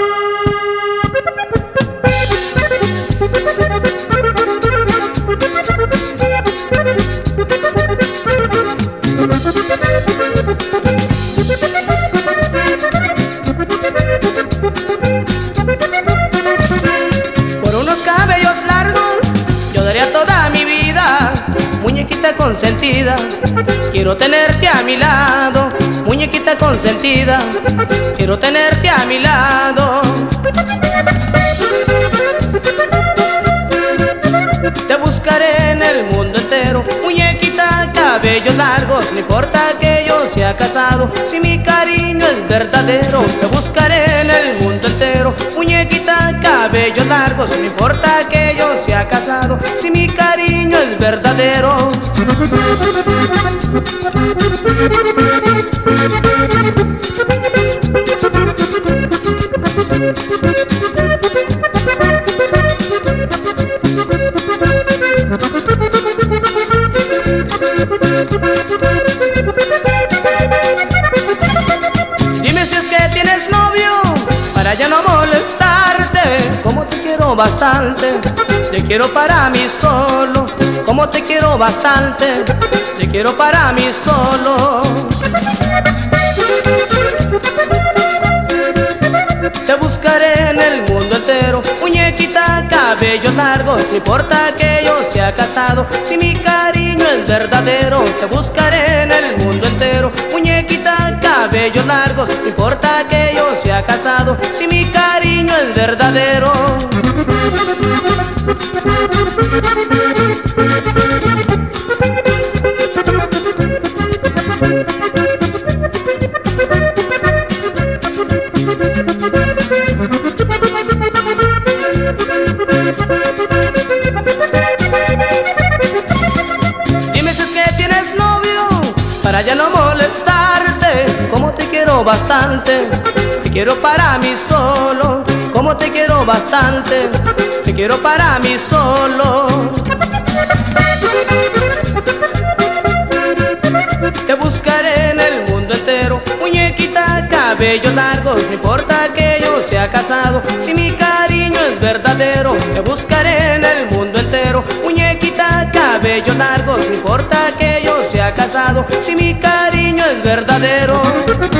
Por unos cabellos largos yo daría toda mi vida, muñequita consentida, quiero tenerte a mi lado. Muñequita consentida, quiero tenerte a mi lado. Te buscaré en el mundo entero, muñequita, cabellos largos, no importa que yo sea casado, si mi cariño es verdadero. Te buscaré en el mundo entero, muñequita, cabellos largos, no importa que yo sea casado, si mi cariño es verdadero. Dime si es que tienes novio, para ya no molestarte. Como te quiero bastante, te quiero para mí solo. Como te quiero bastante, te quiero para mí solo. Te buscaré en el mundo entero, muñequita, cabellos largos, no importa que yo sea casado, si mi cariño es verdadero. Te buscaré en el mundo entero, muñequita, cabellos largos, no importa que yo sea casado, si mi cariño es verdadero. Dime si es que tienes novio, para ya no molestarte. Como te quiero bastante, te quiero para mí solo. Como te quiero bastante, te quiero para mí solo. Te buscaré en el mundo entero, muñequita, cabellos largos, no importa que yo sea casado, si mi cariño es verdadero. Te buscaré en el mundo entero, muñequita, cabellos largos, no importa que yo sea casado, si mi cariño es verdadero.